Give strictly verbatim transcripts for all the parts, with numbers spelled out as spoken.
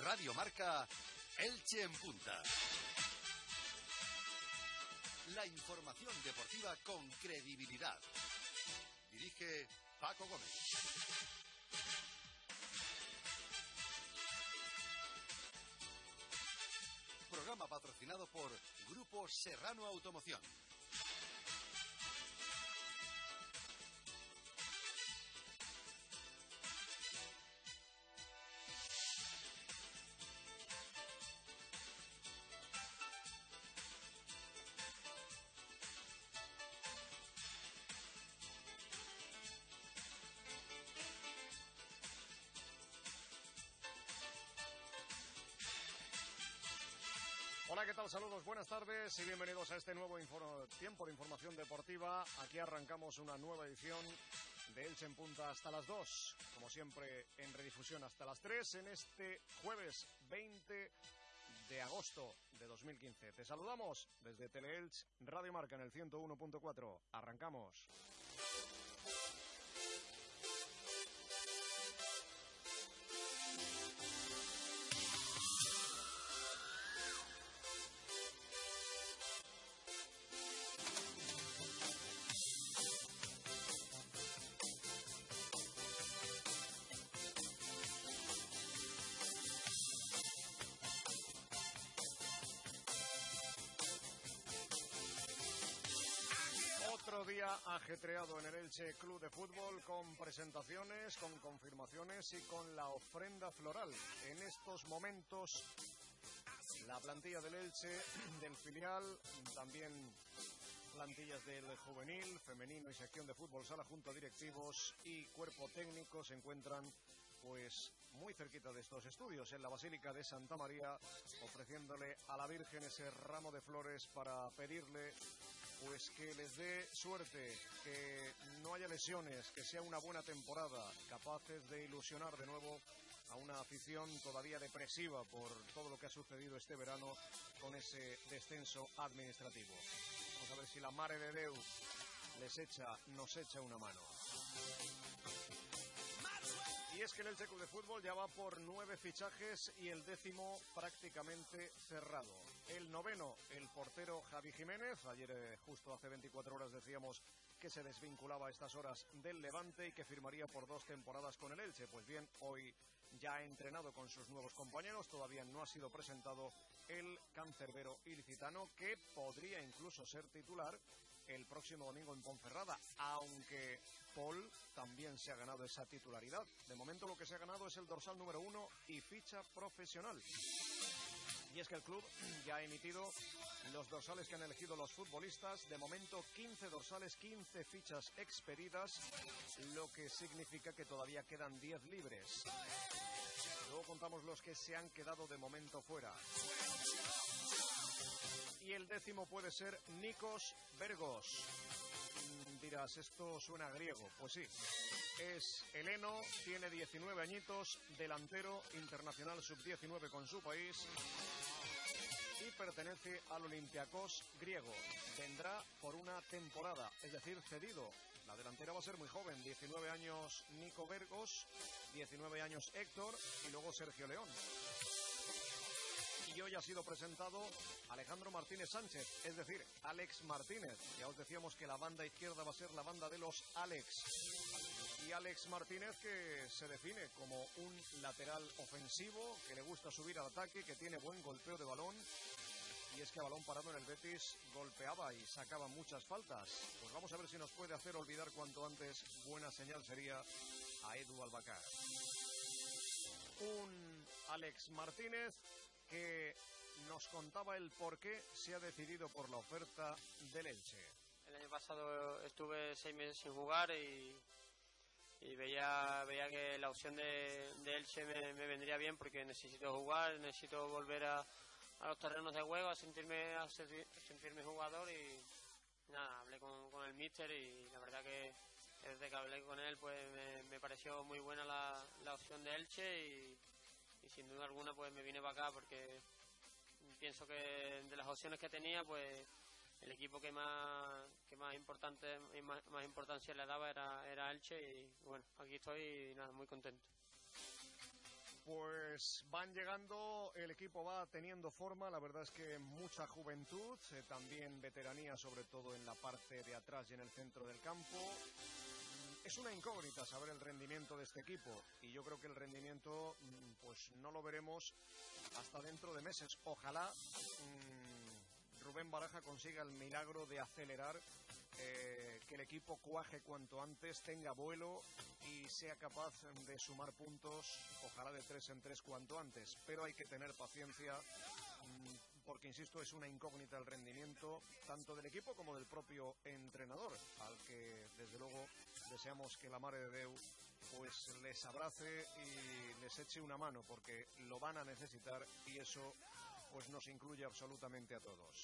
Radio Marca, Elche en Punta. La información deportiva con credibilidad. Dirige Paco Gómez. Programa patrocinado por Grupo Serrano Automoción. Hola, ¿qué tal? Saludos, buenas tardes y bienvenidos a este nuevo tiempo de información deportiva. Aquí arrancamos una nueva edición de Elche en Punta hasta las dos. Como siempre, en redifusión hasta las tres en este jueves veinte de agosto de dos mil quince. Te saludamos desde Teleelch Radio Marca en el ciento uno punto cuatro. Arrancamos. Otro día ajetreado en el Elche Club de Fútbol, con presentaciones, con confirmaciones y con la ofrenda floral. En estos momentos, la plantilla del Elche, del filial, también plantillas del juvenil, femenino y sección de fútbol sala junto a directivos y cuerpo técnico se encuentran pues muy cerquita de estos estudios, en la Basílica de Santa María, ofreciéndole a la Virgen ese ramo de flores para pedirle pues que les dé suerte, que no haya lesiones, que sea una buena temporada, capaces de ilusionar de nuevo a una afición todavía depresiva por todo lo que ha sucedido este verano con ese descenso administrativo. Vamos a ver si la Mare de Déu les echa, nos echa una mano. Y es que el Elche Club de Fútbol ya va por nueve fichajes y el décimo prácticamente cerrado. El noveno, el portero Javi Jiménez. Ayer, eh, justo hace veinticuatro horas, decíamos que se desvinculaba a estas horas del Levante y que firmaría por dos temporadas con el Elche. Pues bien, hoy ya ha entrenado con sus nuevos compañeros. Todavía no ha sido presentado el cancerbero ilicitano, que podría incluso ser titular el próximo domingo en Ponferrada, aunque Paul también se ha ganado esa titularidad. De momento lo que se ha ganado es el dorsal número uno y ficha profesional. Y es que el club ya ha emitido los dorsales que han elegido los futbolistas. De momento quince dorsales, quince fichas expedidas, lo que significa que todavía quedan diez libres. Luego contamos los que se han quedado de momento fuera. Y el décimo puede ser Nikos Vergos. Dirás, esto suena griego. Pues sí, es heleno, tiene diecinueve añitos, delantero internacional sub diecinueve con su país y pertenece al Olympiacos griego. Vendrá por una temporada, es decir, cedido. La delantera va a ser muy joven, diecinueve años Nico Vergos, diecinueve años Héctor y luego Sergio León. Y hoy ha sido presentado Alejandro Martínez Sánchez, es decir, Alex Martínez. Ya os decíamos que la banda izquierda va a ser la banda de los Alex. Y Alex Martínez, que se define como un lateral ofensivo, que le gusta subir al ataque, que tiene buen golpeo de balón. Y es que a balón parado en el Betis golpeaba y sacaba muchas faltas. Pues vamos a ver si nos puede hacer olvidar cuanto antes. Buena señal sería a Edu Albacar. Un Alex Martínez que nos contaba el por qué se ha decidido por la oferta del Elche. El año pasado estuve seis meses sin jugar y, y veía veía que la opción de, de Elche me, me vendría bien, porque necesito jugar, necesito volver a, a los terrenos de juego, a sentirme a sentirme jugador. Y nada, hablé con, con el míster y la verdad que desde que hablé con él pues me, me pareció muy buena la, la opción de Elche y Y sin duda alguna pues me vine para acá porque pienso que de las opciones que tenía, pues el equipo que más que más importante más, más importancia le daba era, era Elche. Y bueno, aquí estoy y nada, muy contento. pues van llegando, el equipo va teniendo forma, la verdad es que mucha juventud, eh, también veteranía, sobre todo en la parte de atrás y en el centro del campo. Es una incógnita saber el rendimiento de este equipo y yo creo que el rendimiento pues no lo veremos hasta dentro de meses. Ojalá mmm, Rubén Baraja consiga el milagro de acelerar, eh, que el equipo cuaje cuanto antes, tenga vuelo y sea capaz de sumar puntos, ojalá de tres en tres cuanto antes, pero hay que tener paciencia porque, insisto, es una incógnita el rendimiento tanto del equipo como del propio entrenador, al que desde luego deseamos que la Mare de Déu pues les abrace y les eche una mano, porque lo van a necesitar y eso pues nos incluye absolutamente a todos.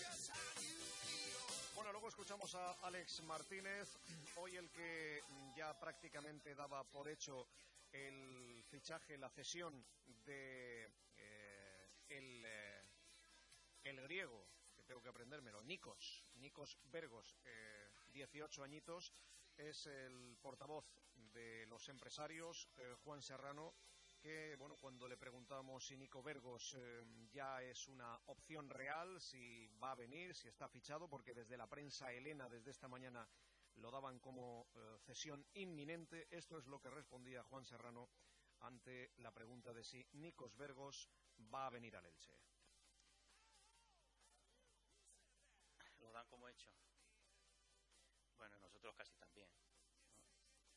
Bueno, luego escuchamos a Alex Martínez, hoy el que ya prácticamente daba por hecho el fichaje, la cesión de eh, el, eh, el griego, que tengo que aprendérmelo, Nikos, Nikos Vergos, eh, dieciocho añitos, es el portavoz de los empresarios, eh, Juan Serrano, que, bueno, cuando le preguntamos si Nico Vergos eh, ya es una opción real, si va a venir, si está fichado, porque desde la prensa helena, desde esta mañana, lo daban como eh, cesión inminente, esto es lo que respondía Juan Serrano ante la pregunta de si Nikos Vergos va a venir al Elche. Lo dan como hecho. Bueno, nosotros casi también, ¿no?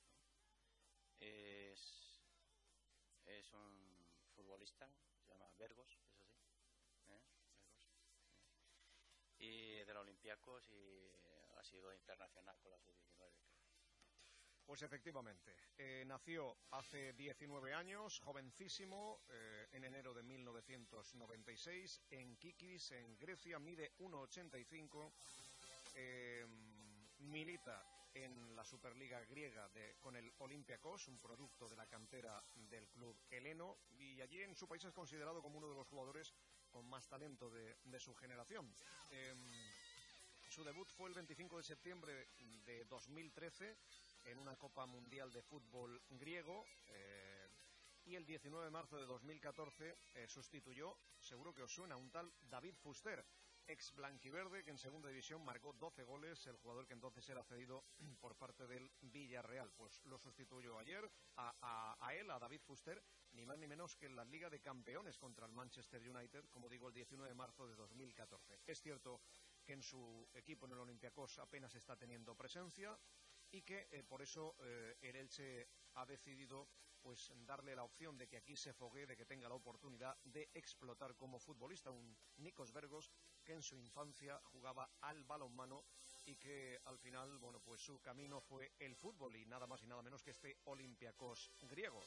Es... Es un futbolista, se llama Vergos, eso sí, ¿eh? Vergos. Y de los Olympiacos y ha sido internacional con la sub diecinueve. Pues efectivamente, eh, nació hace diecinueve años, jovencísimo, eh, en enero de mil novecientos noventa y seis, en Kikis, en Grecia, mide uno ochenta y cinco, eh, milita en la Superliga griega de, con el Olympiacos, un producto de la cantera del club heleno, y allí en su país es considerado como uno de los jugadores con más talento de, de su generación. Eh, su debut fue el veinticinco de septiembre de dos mil trece en una Copa Mundial de Fútbol griego, eh, y el diecinueve de marzo de dos mil catorce eh, sustituyó, seguro que os suena, un tal David Fuster, ex blanquiverde, que en segunda división marcó doce goles, el jugador que entonces era cedido por parte del Villarreal. Pues lo sustituyó ayer a, a, a él, a David Fuster, ni más ni menos que en la Liga de Campeones contra el Manchester United, como digo, el diecinueve de marzo de dos mil catorce. Es cierto que en su equipo, en el Olympiacos, apenas está teniendo presencia y que eh, por eso eh, el Elche ha decidido pues darle la opción de que aquí se foguee, de que tenga la oportunidad de explotar como futbolista, un Nikos Vergos que en su infancia jugaba al balonmano y que al final, bueno, pues su camino fue el fútbol y nada más y nada menos que este Olympiacos griego.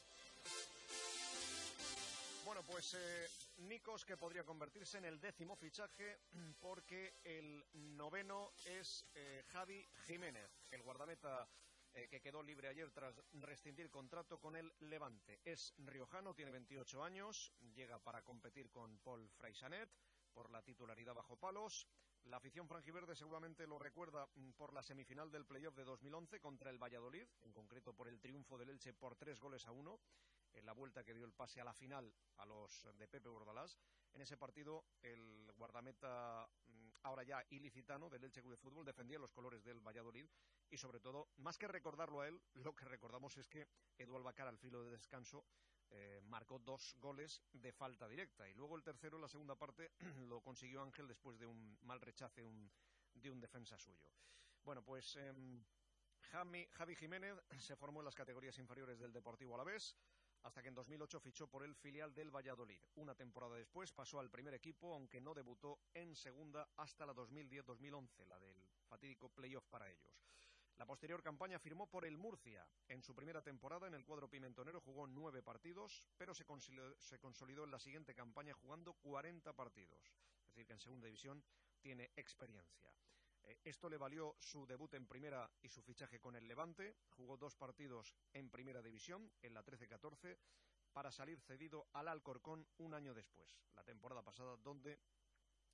Bueno, pues eh, Nikos, que podría convertirse en el décimo fichaje, porque el noveno es eh, Javi Jiménez, el guardameta eh, que quedó libre ayer tras rescindir contrato con el Levante. Es riojano, tiene veintiocho años, llega para competir con Paul Freixanet por la titularidad bajo palos. La afición franjiverde seguramente lo recuerda por la semifinal del playoff de dos mil once contra el Valladolid, en concreto por el triunfo del Elche por tres goles a uno, en la vuelta que dio el pase a la final a los de Pepe Bordalás. En ese partido, el guardameta, ahora ya ilicitano, del Elche Club de Fútbol, defendía los colores del Valladolid y, sobre todo, más que recordarlo a él, lo que recordamos es que Edu Albacar, al filo de descanso, eh, marcó dos goles de falta directa. Y luego el tercero, en la segunda parte, lo consiguió Ángel después de un mal rechace un, de un defensa suyo. Bueno, pues eh, Javi, Javi Jiménez se formó en las categorías inferiores del Deportivo Alavés, hasta que en dos mil ocho fichó por el filial del Valladolid. Una temporada después pasó al primer equipo, aunque no debutó en segunda hasta la dos mil diez dos mil once, la del fatídico playoff para ellos. La posterior campaña firmó por el Murcia. En su primera temporada en el cuadro pimentonero jugó nueve partidos, pero se consolidó, se consolidó en la siguiente campaña jugando cuarenta partidos. Es decir, que en segunda división tiene experiencia. Eh, esto le valió su debut en primera y su fichaje con el Levante. Jugó dos partidos en primera división, en la trece catorce, para salir cedido al Alcorcón un año después, la temporada pasada, donde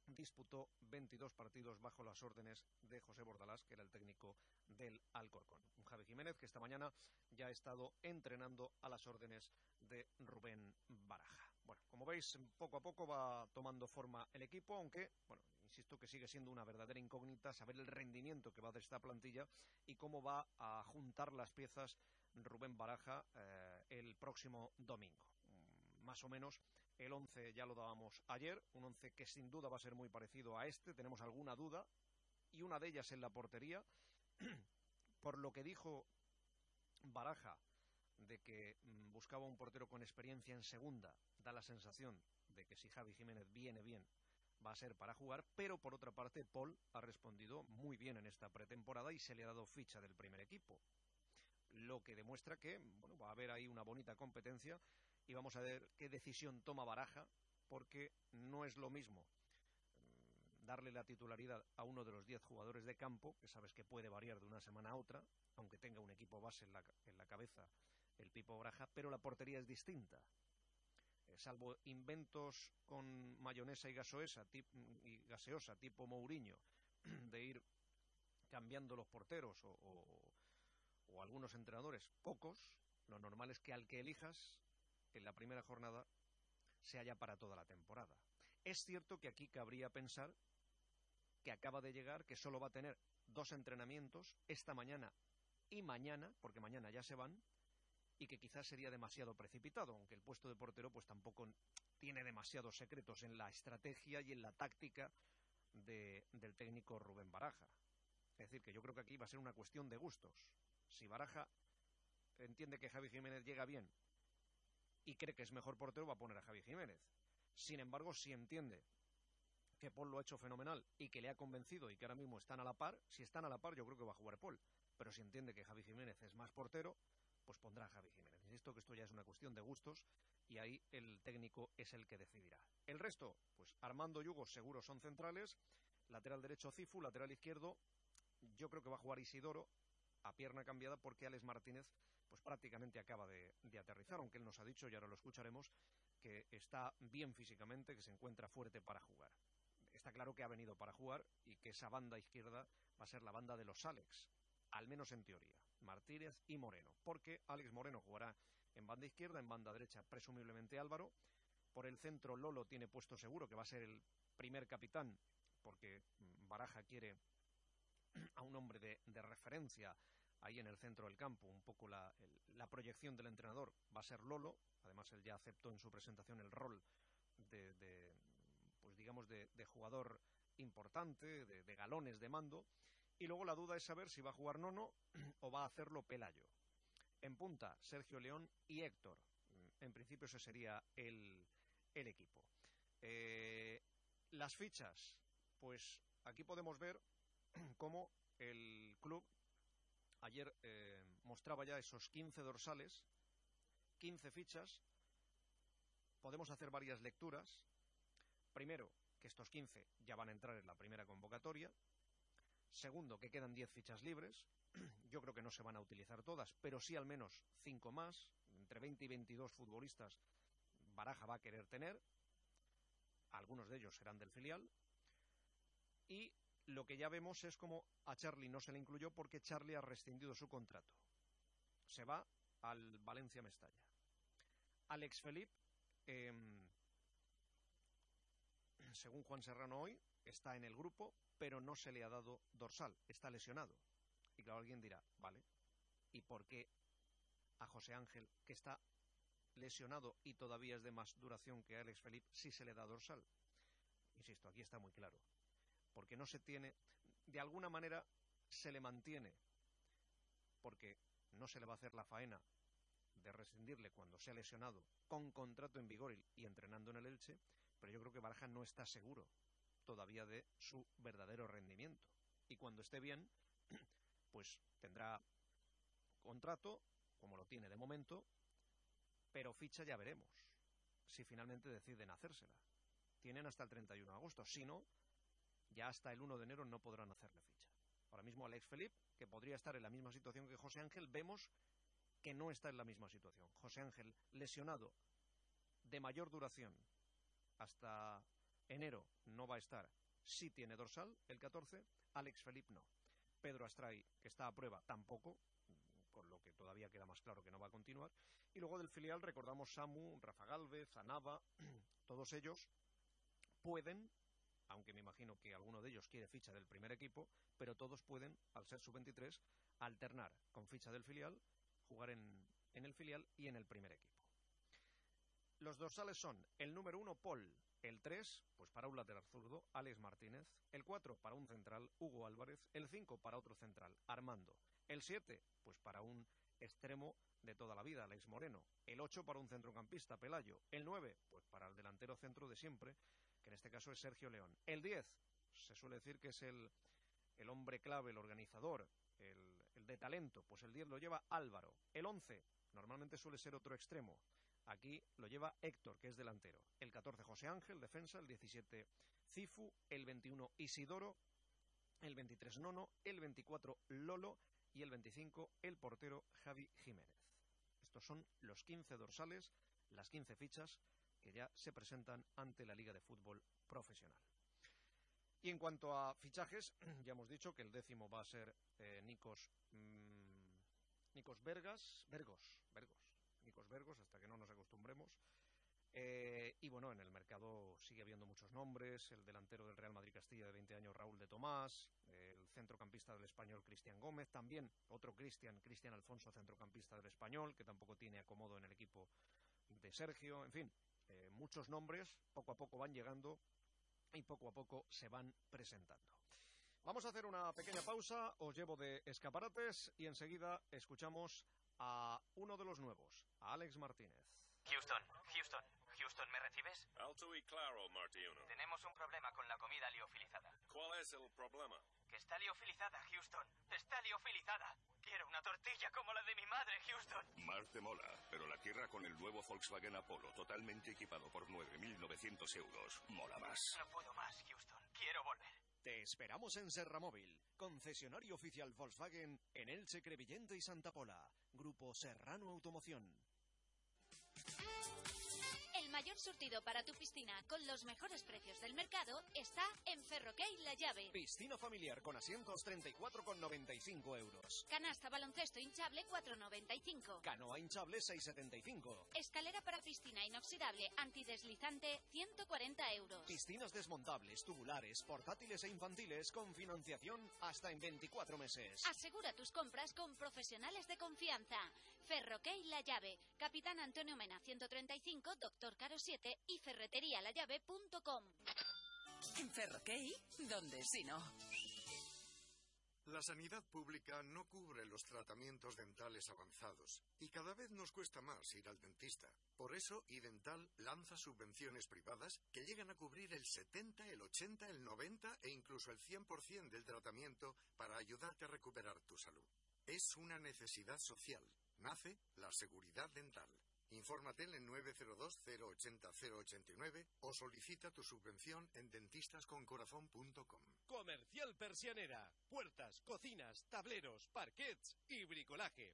disputó veintidós partidos bajo las órdenes de José Bordalás, que era el técnico del Alcorcón. Un Javi Jiménez que esta mañana ya ha estado entrenando a las órdenes de Rubén Baraja. Bueno, como veis, poco a poco va tomando forma el equipo, aunque, bueno, insisto que sigue siendo una verdadera incógnita saber el rendimiento que va de esta plantilla y cómo va a juntar las piezas Rubén Baraja eh, el próximo domingo. Más o menos el once ya lo dábamos ayer, un once que sin duda va a ser muy parecido a este. Tenemos alguna duda, y una de ellas en la portería. Por lo que dijo Baraja, de que mm, buscaba un portero con experiencia en segunda, da la sensación de que si Javi Jiménez viene bien, va a ser para jugar, pero por otra parte Paul ha respondido muy bien en esta pretemporada y se le ha dado ficha del primer equipo, lo que demuestra que, bueno, va a haber ahí una bonita competencia. Y vamos a ver qué decisión toma Baraja, porque no es lo mismo darle la titularidad a uno de los diez jugadores de campo, que sabes que puede variar de una semana a otra, aunque tenga un equipo base en la, en la cabeza el Pipo Baraja, pero la portería es distinta. Eh, salvo inventos con mayonesa y gaseosa, tip, y gaseosa tipo Mourinho, de ir cambiando los porteros o, o, o algunos entrenadores, pocos, lo normal es que al que elijas en la primera jornada se haya para toda la temporada. Es cierto que aquí cabría pensar que acaba de llegar, que solo va a tener dos entrenamientos, esta mañana y mañana, porque mañana ya se van, y que quizás sería demasiado precipitado, aunque el puesto de portero pues tampoco tiene demasiados secretos en la estrategia y en la táctica de, del técnico Rubén Baraja. Es decir, que yo creo que aquí va a ser una cuestión de gustos. Si Baraja entiende que Javi Jiménez llega bien y cree que es mejor portero, va a poner a Javi Jiménez. Sin embargo, si entiende que Paul lo ha hecho fenomenal y que le ha convencido y que ahora mismo están a la par, si están a la par yo creo que va a jugar Paul. Pero si entiende que Javi Jiménez es más portero, pues pondrá a Javi Jiménez. Insisto que esto ya es una cuestión de gustos y ahí el técnico es el que decidirá. El resto, pues Armando y Hugo seguro son centrales, lateral derecho Cifu, lateral izquierdo yo creo que va a jugar Isidoro a pierna cambiada, porque Alex Martínez pues prácticamente acaba de, de aterrizar, aunque él nos ha dicho, y ahora lo escucharemos, que está bien físicamente, que se encuentra fuerte para jugar. Está claro que ha venido para jugar y que esa banda izquierda va a ser la banda de los Alex, al menos en teoría, Martínez y Moreno, porque Alex Moreno jugará en banda izquierda, en banda derecha presumiblemente Álvaro, por el centro Lolo tiene puesto seguro que va a ser el primer capitán, porque Baraja quiere a un hombre de, de referencia ahí en el centro del campo. Un poco la, el, la proyección del entrenador va a ser Lolo. Además él ya aceptó en su presentación el rol de, de pues digamos de, de jugador importante, de, de galones de mando. Y luego la duda es saber si va a jugar Nono o va a hacerlo Pelayo. En punta Sergio León y Héctor. En principio ese sería el, el equipo. Eh, las fichas, pues aquí podemos ver cómo el club ayer eh, mostraba ya esos quince dorsales, quince fichas. Podemos hacer varias lecturas. Primero, que estos quince ya van a entrar en la primera convocatoria. Segundo, que quedan diez fichas libres. Yo creo que no se van a utilizar todas, pero sí al menos cinco más. Entre veinte y veintidós futbolistas Baraja va a querer tener. Algunos de ellos serán del filial. Y lo que ya vemos es como a Charlie no se le incluyó porque Charlie ha rescindido su contrato. Se va al Valencia Mestalla. Alex Felip, eh, según Juan Serrano hoy, está en el grupo, pero no se le ha dado dorsal, está lesionado. Y claro, alguien dirá, vale, ¿y por qué a José Ángel, que está lesionado y todavía es de más duración que a Alex Felip, sí se le da dorsal? Insisto, aquí está muy claro. Porque no se tiene, de alguna manera se le mantiene, porque no se le va a hacer la faena de rescindirle cuando se ha lesionado con contrato en vigor y, y entrenando en el Elche, pero yo creo que Baraja no está seguro todavía de su verdadero rendimiento. Y cuando esté bien, pues tendrá contrato, como lo tiene de momento, pero ficha ya veremos, si finalmente deciden hacérsela. Tienen hasta el treinta y uno de agosto, si no, ya hasta el uno de enero no podrán hacerle ficha. Ahora mismo Alex Felip, que podría estar en la misma situación que José Ángel, vemos que no está en la misma situación. José Ángel lesionado de mayor duración hasta Enero no va a estar. Sí tiene dorsal, el catorce, Alex Felip no. Pedro Astray, que está a prueba, tampoco, con lo que todavía queda más claro que no va a continuar. Y luego del filial recordamos Samu, Rafa Gálvez, Anaba, todos ellos pueden, aunque me imagino que alguno de ellos quiere ficha del primer equipo, pero todos pueden, al ser sub veintitrés, alternar con ficha del filial, jugar en, en el filial y en el primer equipo. Los dorsales son el número uno, Paul, el tres, pues para un lateral zurdo, Alex Martínez, el cuatro para un central, Hugo Álvarez, el cinco para otro central, Armando, el siete, pues para un extremo de toda la vida, Alex Moreno, el ocho para un centrocampista, Pelayo, el nueve, pues para el delantero centro de siempre, que en este caso es Sergio León, el diez, se suele decir que es el, el hombre clave, el organizador, el, el de talento, pues el diez lo lleva Álvaro, el once, normalmente suele ser otro extremo, aquí lo lleva Héctor, que es delantero. El catorce, José Ángel, defensa. El diecisiete, Cifu. El veintiuno, Isidoro. El veintitrés, Nono. El veinticuatro, Lolo. Y el veinticinco, el portero Javi Jiménez. Estos son los quince dorsales, las quince fichas que ya se presentan ante la Liga de Fútbol Profesional. Y en cuanto a fichajes, ya hemos dicho que el décimo va a ser eh, Nikos, mmm, Nikos Vergas, Vergos, Vergos. Nikos Vergos, hasta que no nos acostumbremos. Eh, y bueno, en el mercado sigue habiendo muchos nombres, el delantero del Real Madrid Castilla de veinte años, Raúl de Tomás, el centrocampista del Español, Cristian Gómez, también otro Cristian, Cristian Alfonso, centrocampista del Español, que tampoco tiene acomodo en el equipo de Sergio, en fin, eh, muchos nombres, poco a poco van llegando y poco a poco se van presentando. Vamos a hacer una pequeña pausa, os llevo de escaparates y enseguida escuchamos a uno de los nuevos, a Alex Martínez. Houston, Houston, Houston, ¿me recibes? Alto y claro, Martiuno. Tenemos un problema con la comida liofilizada. ¿Cuál es el problema? Que está liofilizada, Houston. Está liofilizada. Quiero una tortilla como la de mi madre, Houston. Marte mola, pero la tierra con el nuevo Volkswagen Apollo, totalmente equipado por nueve mil novecientos euros, mola más. No puedo más, Houston. Quiero volver. Te esperamos en Serramóvil, concesionario oficial Volkswagen en Elche, Crevillente y Santa Pola. Grupo Serrano Automoción. El mayor surtido para tu piscina con los mejores precios del mercado está en Ferroquey La Llave. Piscina familiar con asientos treinta y cuatro con noventa y cinco euros. Canasta baloncesto hinchable cuatro noventa y cinco. Canoa hinchable seis setenta y cinco. Escalera para piscina inoxidable antideslizante ciento cuarenta euros. Piscinas desmontables, tubulares, portátiles e infantiles con financiación hasta en veinticuatro meses. Asegura tus compras con profesionales de confianza. Ferroquey La Llave, Capitán Antonio Mena ciento treinta y cinco, Doctor Caro siete y ferretería la llave punto com. En Ferroquey, ¿dónde si no? La sanidad pública no cubre los tratamientos dentales avanzados y cada vez nos cuesta más ir al dentista. Por eso, iDental lanza subvenciones privadas que llegan a cubrir el setenta, el ochenta, el noventa e incluso el cien por ciento del tratamiento para ayudarte a recuperar tu salud. Es una necesidad social. Nace la seguridad dental. Infórmate en el nueve cero dos, cero ochenta, cero ochenta y nueve o solicita tu subvención en dentistas con corazón punto com. Comercial Persianera. Puertas, cocinas, tableros, parquets y bricolaje.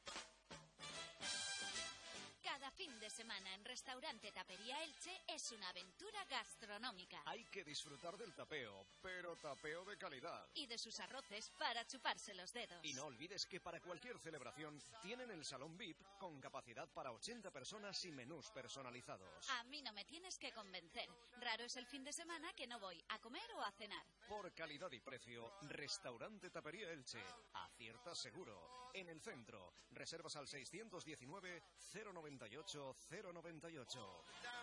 Cada fin de semana en Restaurante Tapería Elche es una aventura gastronómica. Hay que disfrutar del tapeo, pero tapeo de calidad. Y de sus arroces para chuparse los dedos. Y no olvides que para cualquier celebración tienen el salón V I P con capacidad para ochenta personas y menús personalizados. A mí no me tienes que convencer. Raro es el fin de semana que no voy a comer o a cenar. Por calidad y precio, Restaurante Tapería Elche. Acierta seguro. En el centro. Reservas al seiscientos diecinueve, cero noventa y ocho, cero noventa y ocho.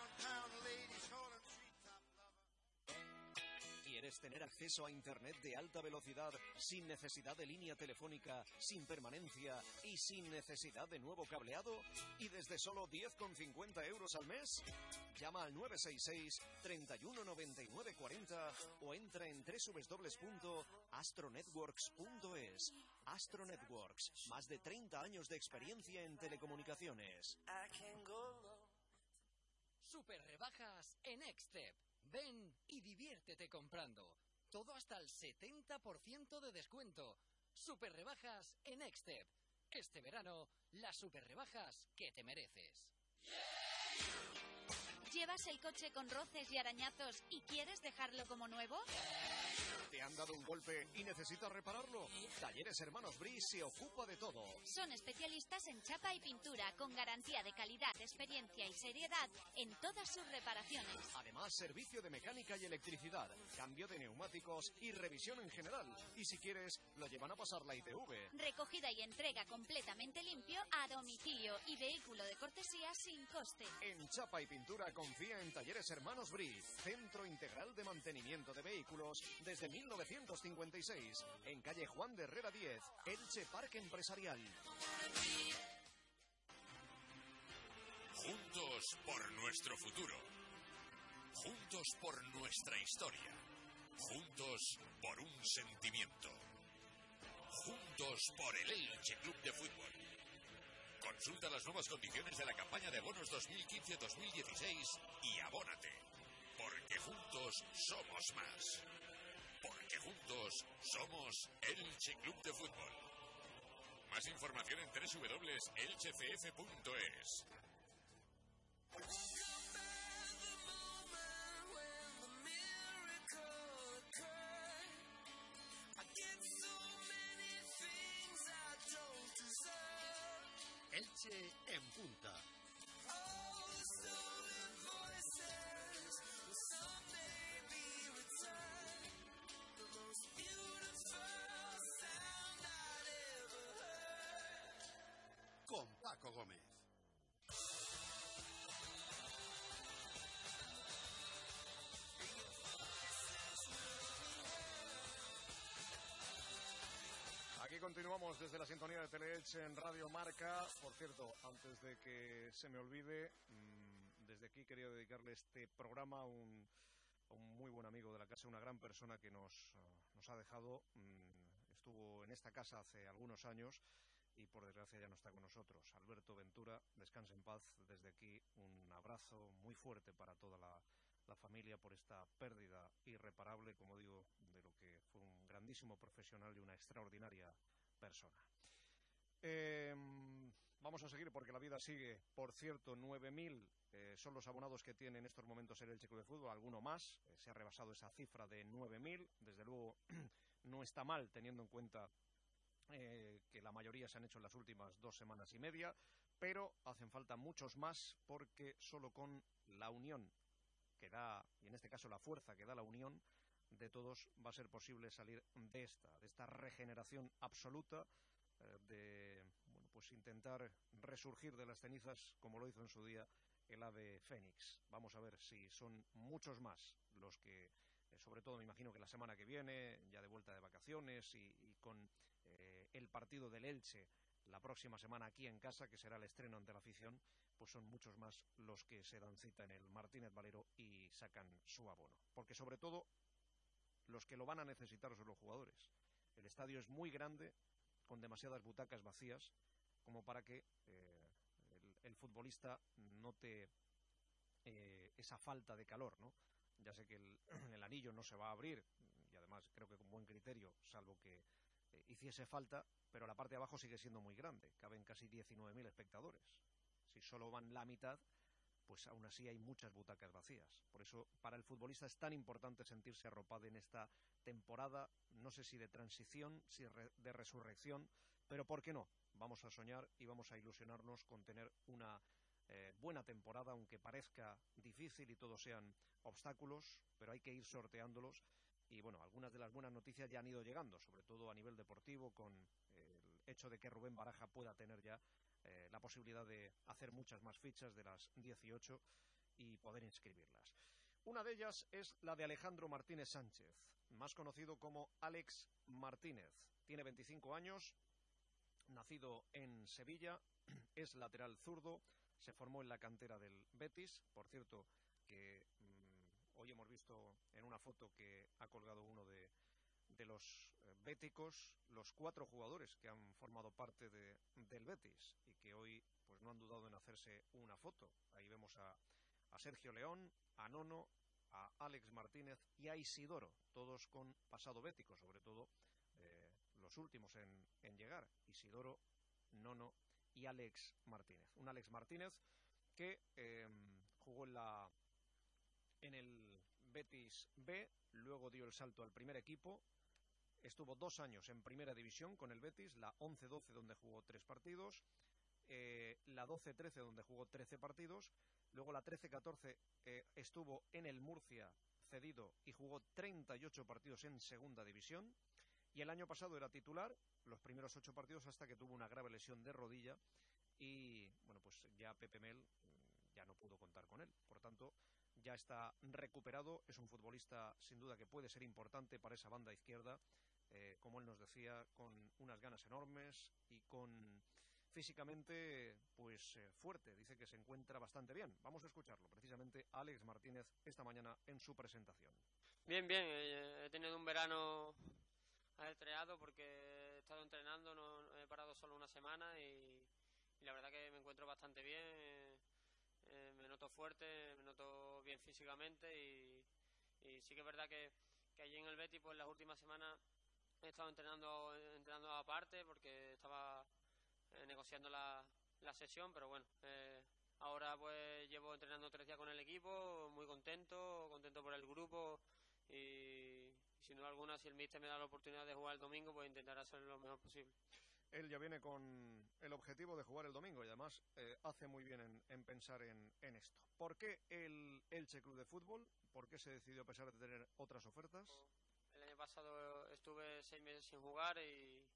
¿Quieres tener acceso a Internet de alta velocidad sin necesidad de línea telefónica, sin permanencia y sin necesidad de nuevo cableado? ¿Y desde solo diez con cincuenta euros al mes? Llama al nueve seis seis, treinta y uno, noventa y nueve, cuarenta o entra en doble u doble u doble u punto astronetworks punto es. Astro Networks, más de treinta años de experiencia en telecomunicaciones. Super rebajas en Extep. Ven y diviértete comprando. Todo hasta el setenta por ciento de descuento. Super rebajas en Extep. Este verano, las super rebajas que te mereces. ¿Llevas el coche con roces y arañazos y quieres dejarlo como nuevo? ¿Te han dado un golpe y necesitas repararlo? Talleres Hermanos Bri se ocupa de todo. Son especialistas en chapa y pintura, con garantía de calidad, experiencia y seriedad en todas sus reparaciones. Además, servicio de mecánica y electricidad, cambio de neumáticos y revisión en general. Y si quieres, lo llevan a pasar la I T V. Recogida y entrega completamente limpio a domicilio y vehículo de cortesía sin coste. En chapa y pintura confía en Talleres Hermanos Bri, Centro Integral de Mantenimiento de Vehículos desde mil novecientos cincuenta y seis, en calle Juan de Herrera diez, Elche Parque Empresarial. Juntos por nuestro futuro. Juntos por nuestra historia. Juntos por un sentimiento. Juntos por el Elche Club de Fútbol. Consulta las nuevas condiciones de la campaña de bonos dos mil quince dos mil dieciséis y abónate. Porque juntos somos más. Porque juntos somos Elche Club de Fútbol. Más información en doble u doble u doble u punto elche c f punto es. Elche en punta. Con Paco Gómez. Aquí continuamos desde la sintonía de Teleelche en Radio Marca. Por cierto, antes de que se me olvide, desde aquí quería dedicarle este programa a un, a un muy buen amigo de la casa, una gran persona que nos, nos ha dejado. Estuvo en esta casa hace algunos años y por desgracia ya no está con nosotros. Alberto Ventura, descanse en paz. Desde aquí un abrazo muy fuerte para toda la, la familia por esta pérdida irreparable, como digo, de lo que fue un grandísimo profesional y una extraordinaria persona. Eh, vamos a seguir porque la vida sigue. Por cierto, nueve mil eh, son los abonados que tiene en estos momentos el Elche Club de Fútbol, alguno más. Eh, se ha rebasado esa cifra de nueve mil. Desde luego no está mal teniendo en cuenta Eh, que la mayoría se han hecho en las últimas dos semanas y media, pero hacen falta muchos más porque solo con la unión que da, y en este caso la fuerza que da la unión de todos, va a ser posible salir de esta, de esta regeneración absoluta, eh, de bueno, pues intentar resurgir de las cenizas como lo hizo en su día el ave Fénix. Vamos a ver si son muchos más los que, eh, sobre todo me imagino que la semana que viene, ya de vuelta de vacaciones y, y con Eh, el partido del Elche la próxima semana aquí en casa, que será el estreno ante la afición, pues son muchos más los que se dan cita en el Martínez Valero y sacan su abono. Porque sobre todo los que lo van a necesitar son los jugadores. El estadio es muy grande, con demasiadas butacas vacías, como para que eh, el, el futbolista note eh, esa falta de calor, ¿no? Ya sé que el, el anillo no se va a abrir, y además creo que con buen criterio, salvo que hiciese falta, pero la parte de abajo sigue siendo muy grande, caben casi diecinueve mil espectadores. Si solo van la mitad, pues aún así hay muchas butacas vacías. Por eso, para el futbolista es tan importante sentirse arropado en esta temporada, no sé si de transición, si re, de resurrección, pero ¿por qué no? Vamos a soñar y vamos a ilusionarnos con tener una eh, buena temporada, aunque parezca difícil y todos sean obstáculos, pero hay que ir sorteándolos. Y bueno, algunas de las buenas noticias ya han ido llegando, sobre todo a nivel deportivo, con el hecho de que Rubén Baraja pueda tener ya eh, la posibilidad de hacer muchas más fichas de las dieciocho y poder inscribirlas. Una de ellas es la de Alejandro Martínez Sánchez, más conocido como Alex Martínez. Tiene veinticinco años, nacido en Sevilla, es lateral zurdo, se formó en la cantera del Betis, por cierto que hoy hemos visto en una foto que ha colgado uno de, de los eh, béticos, los cuatro jugadores que han formado parte de, del Betis y que hoy pues no han dudado en hacerse una foto. Ahí vemos a, a Sergio León, a Nono, a Alex Martínez y a Isidoro, todos con pasado bético, sobre todo eh, los últimos en, en llegar, Isidoro, Nono y Alex Martínez. Un Alex Martínez que eh, jugó en la en el Betis B, luego dio el salto al primer equipo, estuvo dos años en primera división con el Betis, la once doce donde jugó tres partidos, eh, la doce trece donde jugó trece partidos, luego la trece catorce eh, estuvo en el Murcia cedido y jugó treinta y ocho partidos en segunda división, y el año pasado era titular los primeros ocho partidos hasta que tuvo una grave lesión de rodilla y bueno, pues ya Pepe Mel ya no pudo contar con él, por tanto ya está recuperado, es un futbolista sin duda que puede ser importante para esa banda izquierda, eh, como él nos decía, con unas ganas enormes y con físicamente pues eh, fuerte, dice que se encuentra bastante bien. Vamos a escucharlo precisamente a Alex Martínez esta mañana en su presentación. Bien, bien, eh, he tenido un verano ajetreado porque he estado entrenando, no he parado solo una semana y, y la verdad que me encuentro bastante bien, eh, eh, me noto fuerte, me noto bien físicamente y, y sí que es verdad que, que allí en el Betis pues las últimas semanas he estado entrenando entrenando aparte porque estaba eh, negociando la, la sesión, pero bueno, eh, ahora pues llevo entrenando tres días con el equipo, muy contento, contento por el grupo y sin duda alguna si el míster me da la oportunidad de jugar el domingo pues intentaré hacerlo lo mejor posible. Él ya viene con el objetivo de jugar el domingo y además eh, hace muy bien en, en pensar en, en esto. ¿Por qué el Elche Club de Fútbol? ¿Por qué se decidió a pesar de tener otras ofertas? El año pasado estuve seis meses sin jugar y,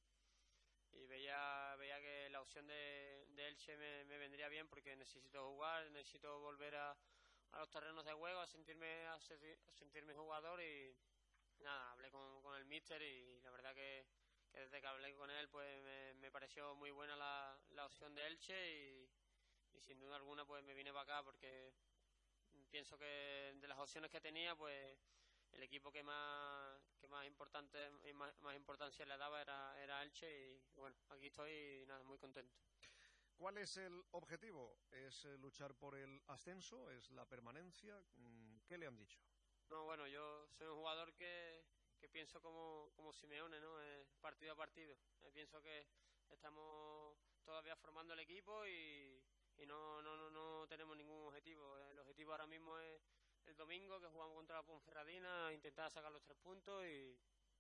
y veía veía que la opción de, de Elche me, me vendría bien porque necesito jugar, necesito volver a, a los terrenos de juego, a sentirme a, a sentirme jugador y nada, hablé con, con el míster y la verdad que, que desde que hablé con él pues me, me pareció muy buena la, la opción de Elche y, y sin duda alguna pues me vine para acá porque pienso que de las opciones que tenía pues el equipo que más que más importante más, más importancia le daba era, era Elche y bueno, aquí estoy y nada, muy contento. ¿Cuál es el objetivo? ¿Es luchar por el ascenso? ¿Es la permanencia? ¿Qué le han dicho? No, bueno, yo soy un jugador que, que pienso como, como Simeone, ¿no? Eh, partido a partido. Eh, pienso que estamos todavía formando el equipo y, y no, no, no, no tenemos ningún objetivo. El objetivo ahora mismo es el domingo, que jugamos contra la Ponferradina, intentar sacar los tres puntos y,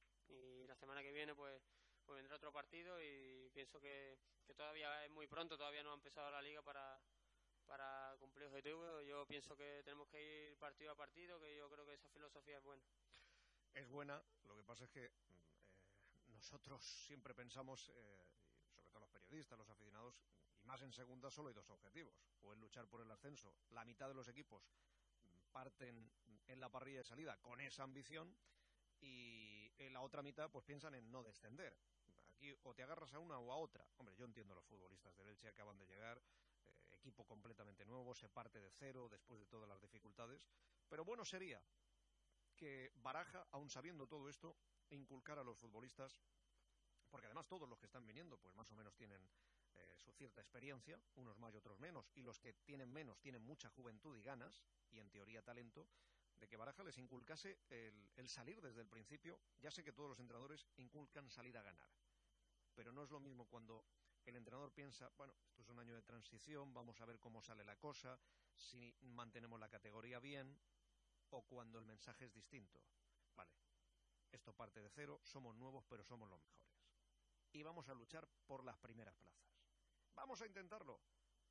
y la semana que viene pues, pues vendrá otro partido y pienso que, que todavía es muy pronto, todavía no ha empezado la liga para... para cumplir objetivos. Yo pienso que tenemos que ir partido a partido, que yo creo que esa filosofía es buena. Es buena, lo que pasa es que eh, nosotros siempre pensamos, eh, sobre todo los periodistas, los aficionados, y más en segunda solo hay dos objetivos, o es luchar por el ascenso. La mitad de los equipos parten en la parrilla de salida con esa ambición y en la otra mitad pues piensan en no descender. Aquí o te agarras a una o a otra. Hombre, yo entiendo a los futbolistas del Elche, acaban de llegar, equipo completamente nuevo, se parte de cero después de todas las dificultades, pero bueno sería que Baraja, aun sabiendo todo esto, inculcar a los futbolistas, porque además todos los que están viniendo pues más o menos tienen eh, su cierta experiencia, unos más y otros menos, y los que tienen menos tienen mucha juventud y ganas, y en teoría talento, de que Baraja les inculcase el, el salir desde el principio. Ya sé que todos los entrenadores inculcan salir a ganar, pero no es lo mismo cuando el entrenador piensa, bueno, esto es un año de transición, vamos a ver cómo sale la cosa, si mantenemos la categoría bien, o cuando el mensaje es distinto. Vale, esto parte de cero, somos nuevos, pero somos los mejores. Y vamos a luchar por las primeras plazas. Vamos a intentarlo.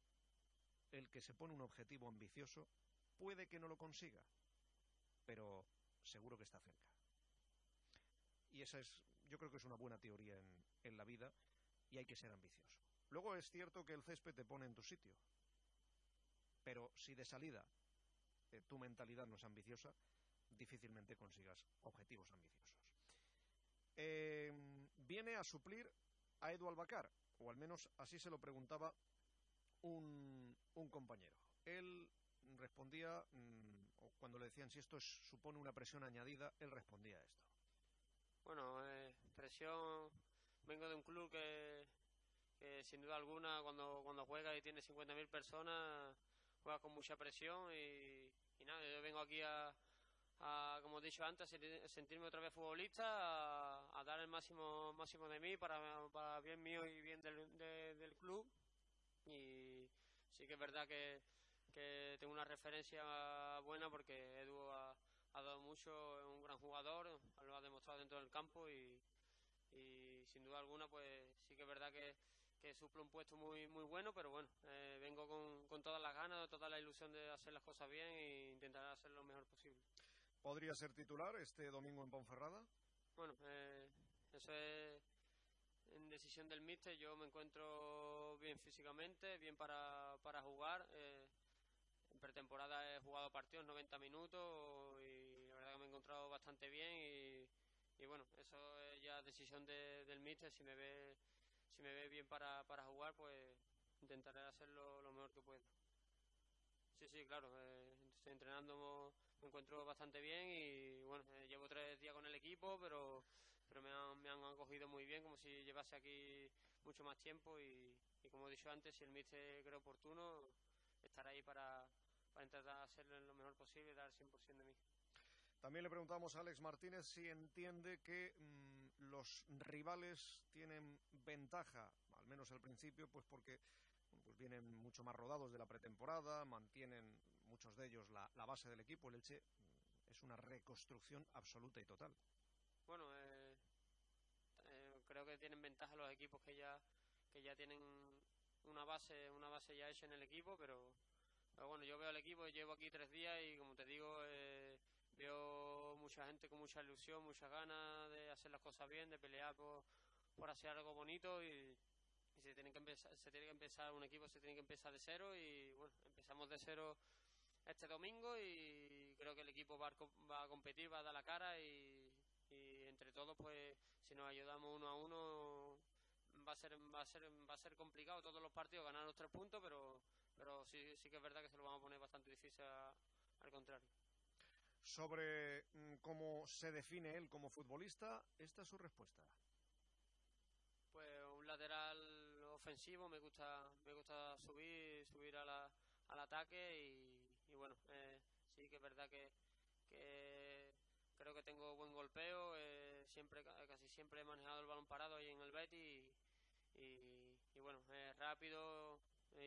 El que se pone un objetivo ambicioso puede que no lo consiga, pero seguro que está cerca. Y esa es, yo creo que es una buena teoría en, en la vida. Y hay que ser ambicioso. Luego es cierto que el césped te pone en tu sitio, pero si de salida eh, tu mentalidad no es ambiciosa, difícilmente consigas objetivos ambiciosos. Eh, viene a suplir a Edu Albacar, o al menos así se lo preguntaba un, un compañero. Él respondía, mmm, cuando le decían si esto es, supone una presión añadida, él respondía a esto. Bueno, eh, presión... Vengo de un club que, que sin duda alguna cuando, cuando juega y tiene cincuenta mil personas juega con mucha presión y, y nada, yo vengo aquí a, a como he dicho antes, a sentirme otra vez futbolista, a, a dar el máximo máximo de mí para, para bien mío y bien del, de, del club y sí que es verdad que, que tengo una referencia buena porque Edu ha, ha dado mucho, es un gran jugador, lo ha demostrado dentro del campo y, y sin duda alguna pues sí que es verdad que, que suple un puesto muy muy bueno, pero bueno, eh, vengo con, con todas las ganas, toda la ilusión de hacer las cosas bien e intentar hacer lo mejor posible. ¿Podría ser titular este domingo en Ponferrada? Bueno, eh, eso es en decisión del míster. Yo me encuentro bien físicamente, bien para, para jugar. Eh, en pretemporada he jugado partidos noventa minutos y la verdad que me he encontrado bastante bien y, y bueno, eso es ya decisión de, del míster. Si me ve si me ve bien para, para jugar, pues intentaré hacerlo lo mejor que pueda. Sí, sí, claro, eh, estoy entrenando, me encuentro bastante bien y bueno, eh, llevo tres días con el equipo, pero pero me han, me han acogido muy bien, como si llevase aquí mucho más tiempo y, y como he dicho antes, si el míster cree oportuno, estaré ahí para, para intentar hacerlo lo mejor posible y dar el cien por ciento de mí. También le preguntamos a Alex Martínez si entiende que mmm, los rivales tienen ventaja, al menos al principio, pues porque bueno, pues vienen mucho más rodados de la pretemporada, mantienen muchos de ellos la, la base del equipo. El Elche es una reconstrucción absoluta y total. Bueno, eh, eh, creo que tienen ventaja los equipos que ya que ya tienen una base una base ya hecha en el equipo, pero, pero bueno, yo veo el equipo, llevo aquí tres días y como te digo, eh, veo mucha gente con mucha ilusión, muchas ganas de hacer las cosas bien, de pelear por, por hacer algo bonito y, y se tienen que empezar, se tiene que empezar un equipo, se tiene que empezar de cero y bueno, empezamos de cero este domingo y creo que el equipo va a, va a competir, va a dar la cara y y entre todos pues si nos ayudamos uno a uno va a ser va a ser va a ser complicado todos los partidos ganar los tres puntos, pero pero sí sí que es verdad que se lo vamos a poner bastante difícil a, al contrario. Sobre mmm, cómo se define él como futbolista, esta es su respuesta. Pues un lateral ofensivo, me gusta me gusta subir subir a la, al ataque y, y bueno, eh, sí que es verdad que que creo que tengo buen golpeo, eh, siempre casi siempre he manejado el balón parado ahí en el Betis y, y, y bueno, eh, rápido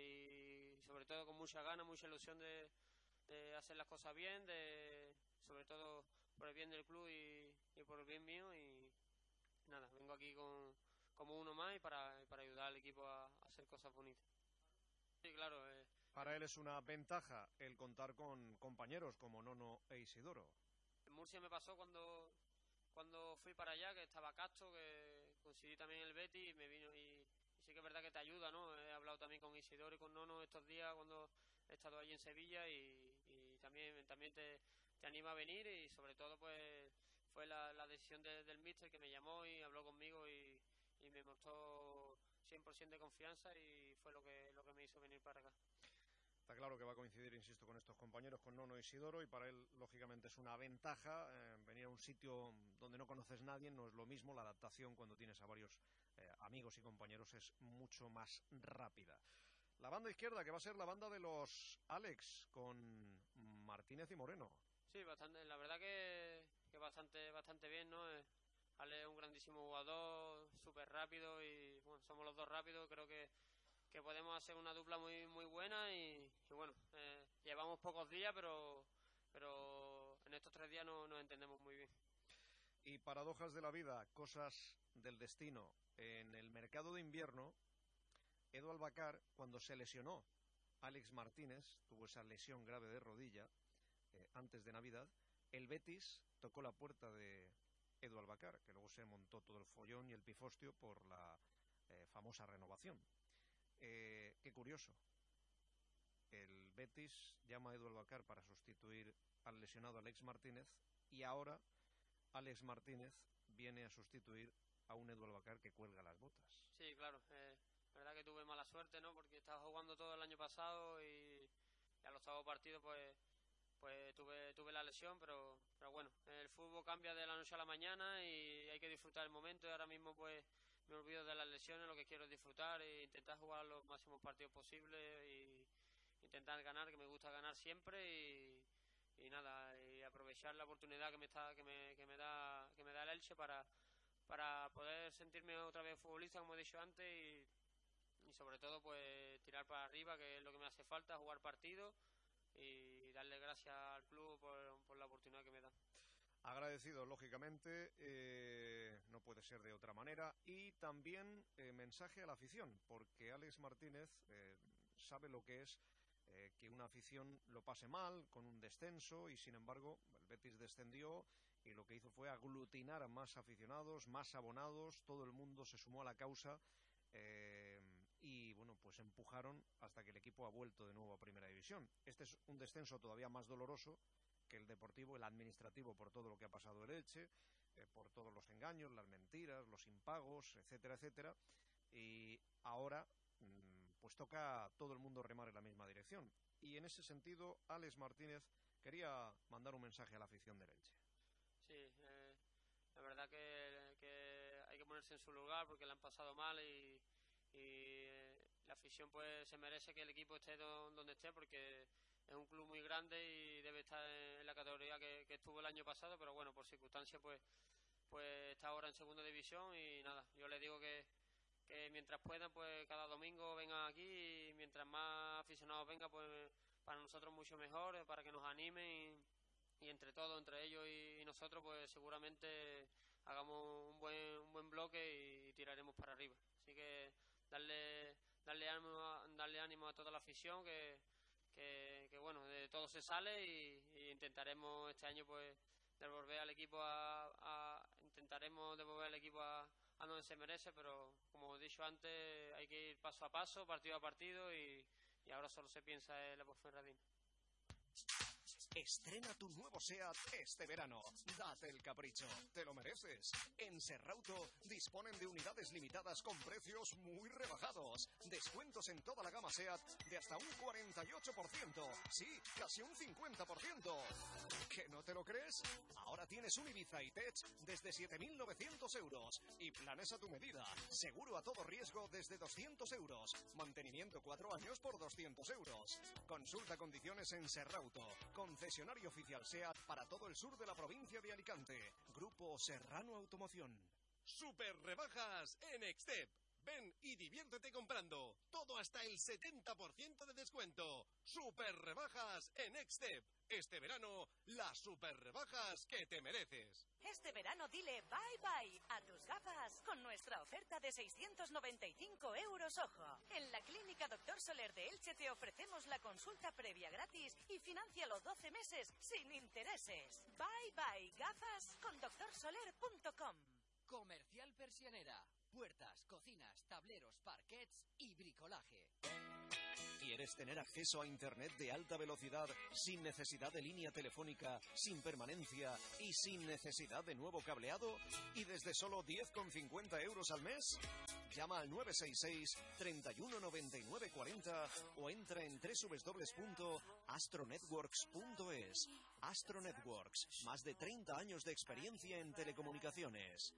y sobre todo con mucha gana, mucha ilusión de, de hacer las cosas bien, de sobre todo por el bien del club y, y por el bien mío y nada, vengo aquí con, como uno más y para, para ayudar al equipo a, a hacer cosas bonitas. Sí, claro. Eh, para él es una ventaja el contar con compañeros como Nono e Isidoro. En Murcia me pasó cuando cuando fui para allá, que estaba Castro, que coincidí también en el Betis y me vino y, y sí que es verdad que te ayuda, ¿no? He hablado también con Isidoro y con Nono estos días cuando he estado allí en Sevilla y, y también también te, te anima a venir y sobre todo pues fue la, la decisión de, del míster que me llamó y habló conmigo y, y me mostró cien por ciento de confianza y fue lo que lo que me hizo venir para acá. Está claro que va a coincidir, insisto, con estos compañeros, con Nono y Isidoro, y para él, lógicamente, es una ventaja. Eh, venir a un sitio donde no conoces a nadie no es lo mismo. La adaptación, cuando tienes a varios eh, amigos y compañeros, es mucho más rápida. La banda izquierda, que va a ser la banda de los Alex, con Martínez y Moreno. Sí, bastante, la verdad que, que bastante bastante bien, ¿no? Eh, Ale es un grandísimo jugador, súper rápido y, bueno, somos los dos rápidos, creo que que podemos hacer una dupla muy muy buena y, y bueno, eh, llevamos pocos días, pero pero en estos tres días no, nos entendemos muy bien. Y paradojas de la vida, cosas del destino. En el mercado de invierno, Edu Albacar, cuando se lesionó Alex Martínez, tuvo esa lesión grave de rodilla eh, antes de Navidad, el Betis tocó la puerta de Edu Albacar, que luego se montó todo el follón y el pifostio por la eh, famosa renovación. Eh, qué curioso, el Betis llama a Edu Albacar para sustituir al lesionado Alex Martínez y ahora Alex Martínez viene a sustituir a un Edu Albacar que cuelga las botas. Sí, claro, eh, la verdad que tuve mala suerte, ¿no? Porque estaba jugando todo el año pasado y, y a los octavos partidos pues pues tuve tuve la lesión, pero pero bueno, el fútbol cambia de la noche a la mañana y hay que disfrutar el momento y ahora mismo pues me olvido de las lesiones, lo que quiero es disfrutar e intentar jugar los máximos partidos posibles y intentar ganar, que me gusta ganar siempre y, y nada, y aprovechar la oportunidad que me está que me, que me da que me da el Elche para para poder sentirme otra vez futbolista, como he dicho antes, y, y sobre todo pues tirar para arriba, que es lo que me hace falta, jugar partidos y darle gracias al club por, por la oportunidad que me da. Agradecido, lógicamente, eh, no puede ser de otra manera. Y también eh, mensaje a la afición, porque Alex Martínez eh, sabe lo que es eh, que una afición lo pase mal con un descenso, y sin embargo el Betis descendió y lo que hizo fue aglutinar a más aficionados, más abonados, todo el mundo se sumó a la causa eh, y bueno, pues empujaron hasta que el equipo ha vuelto de nuevo a Primera División. Este es un descenso todavía más doloroso que el deportivo, el administrativo, por todo lo que ha pasado el Elche, eh, por todos los engaños, las mentiras, los impagos, etcétera, etcétera, y ahora mmm, pues toca a todo el mundo remar en la misma dirección. Y en ese sentido, Alex Martínez quería mandar un mensaje a la afición del Elche. Sí, eh, la verdad que, que hay que ponerse en su lugar porque le han pasado mal y, y eh, la afición pues se merece que el equipo esté donde esté, porque es un club muy grande y debe estar en la categoría que, que estuvo el año pasado, pero bueno, por circunstancias pues pues está ahora en segunda división. Y nada, yo le digo que, que mientras puedan, pues cada domingo vengan aquí, y mientras más aficionados vengan, pues para nosotros mucho mejor, para que nos animen y, y entre todos, entre ellos y, y nosotros, pues seguramente hagamos un buen un buen bloque y tiraremos para arriba. Así que darle darle ánimo a, darle ánimo a toda la afición, que Que, que bueno, de todo se sale y, y intentaremos este año pues devolver al equipo a, a intentaremos devolver al equipo a, a donde se merece, pero como he dicho antes, hay que ir paso a paso, partido a partido, y, y ahora solo se piensa en la Ponferradina. Estrena tu nuevo SEAT este verano. Date el capricho, te lo mereces. En Serrauto disponen de unidades limitadas con precios muy rebajados. Descuentos en toda la gama SEAT de hasta un cuarenta y ocho por ciento. Sí, casi un cincuenta por ciento. ¿Que no te lo crees? Ahora tienes un Ibiza E-Tech desde siete mil novecientos euros. Y planes a tu medida. Seguro a todo riesgo desde doscientos euros. Mantenimiento cuatro años por doscientos euros. Consulta condiciones en Serrauto. Concesionario oficial SEAT para todo el sur de la provincia de Alicante. Grupo Serrano Automoción. Super rebajas en Extep. Ven y diviértete comprando. Todo hasta el setenta por ciento de descuento. Super rebajas en Extep. Este verano, las super rebajas que te mereces. Este verano dile bye bye a tus gafas con nuestra oferta de seiscientos noventa y cinco euros ojo. En la Clínica Doctor Soler de Elche te ofrecemos la consulta previa gratis y financialo doce meses sin intereses. Bye bye gafas con doctor soler punto com. Comercial Persianera. Puertas, cocinas, tableros, parquets y bricolaje. ¿Quieres tener acceso a Internet de alta velocidad sin necesidad de línea telefónica, sin permanencia y sin necesidad de nuevo cableado? ¿Y desde solo diez con cincuenta euros al mes? Llama al nueve seis seis, treinta y uno, noventa y nueve, cuarenta o entra en doble u doble u doble u punto astronetworks punto es. Astro Networks, más de treinta años de experiencia en telecomunicaciones.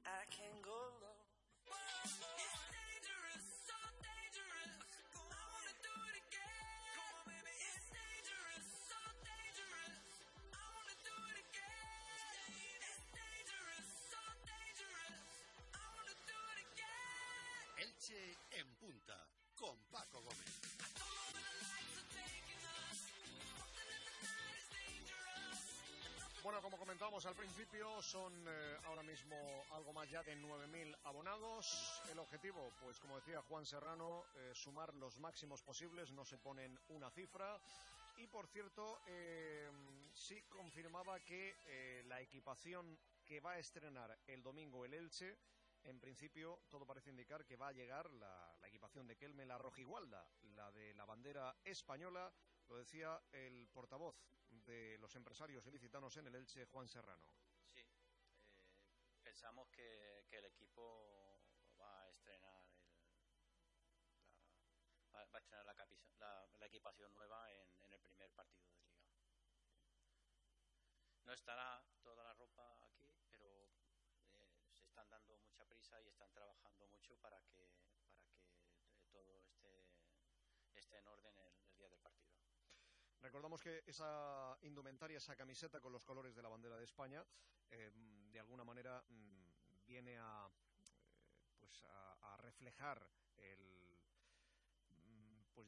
Elche en punta, con Paco Gómez. Bueno, como comentábamos al principio, son eh, ahora mismo algo más ya de nueve mil abonados. El objetivo, pues como decía Juan Serrano, eh, sumar los máximos posibles, no se ponen una cifra. Y por cierto, eh, sí confirmaba que eh, la equipación que va a estrenar el domingo el Elche, en principio todo parece indicar que va a llegar la, la equipación de Kelme, la rojigualda, la de la bandera española. Lo decía el portavoz de los empresarios ilicitanos en el Elche, Juan Serrano. Sí, eh, pensamos que, que el equipo va a estrenar el, la, va, va a estrenar la, capi, la, la equipación nueva en, en el primer partido de Liga. No estará toda la ropa aquí, pero eh, se están dando mucha prisa y están trabajando mucho para que para que eh, todo esté, esté en orden el, el día del partido. Recordamos que esa indumentaria, esa camiseta con los colores de la bandera de España, eh, de alguna manera mmm, viene a, eh, pues a, a reflejar el,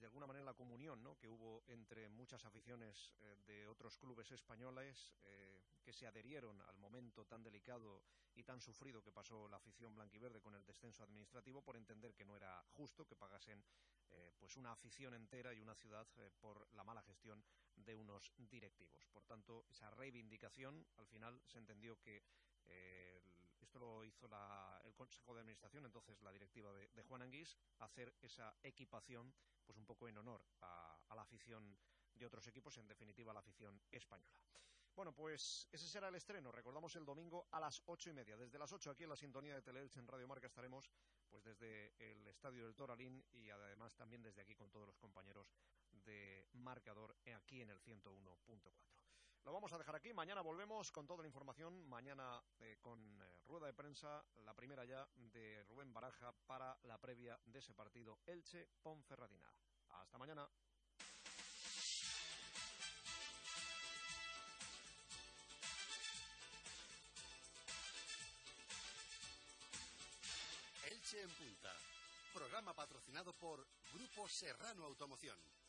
de alguna manera la comunión, ¿no?, que hubo entre muchas aficiones eh, de otros clubes españoles eh, que se adherieron al momento tan delicado y tan sufrido que pasó la afición blanquiverde con el descenso administrativo, por entender que no era justo que pagasen eh, pues una afición entera y una ciudad eh, por la mala gestión de unos directivos. Por tanto, esa reivindicación, al final se entendió que eh, esto lo hizo la, el Consejo de Administración, entonces la directiva de, de Juan Anguís, hacer esa equipación pues un poco en honor a, a la afición de otros equipos, en definitiva a la afición española. Bueno, pues ese será el estreno, recordamos, el domingo a las ocho y media. Desde las ocho aquí en la sintonía de Teleelch en Radio Marca estaremos pues desde el Estadio del Toralín y además también desde aquí con todos los compañeros de marcador aquí en el ciento uno punto cuatro. Lo vamos a dejar aquí, mañana volvemos con toda la información, mañana eh, con eh, rueda de prensa, la primera ya de Rubén Baraja para la previa de ese partido Elche-Ponferradina. Hasta mañana. Elche en Punta. Programa patrocinado por Grupo Serrano Automoción.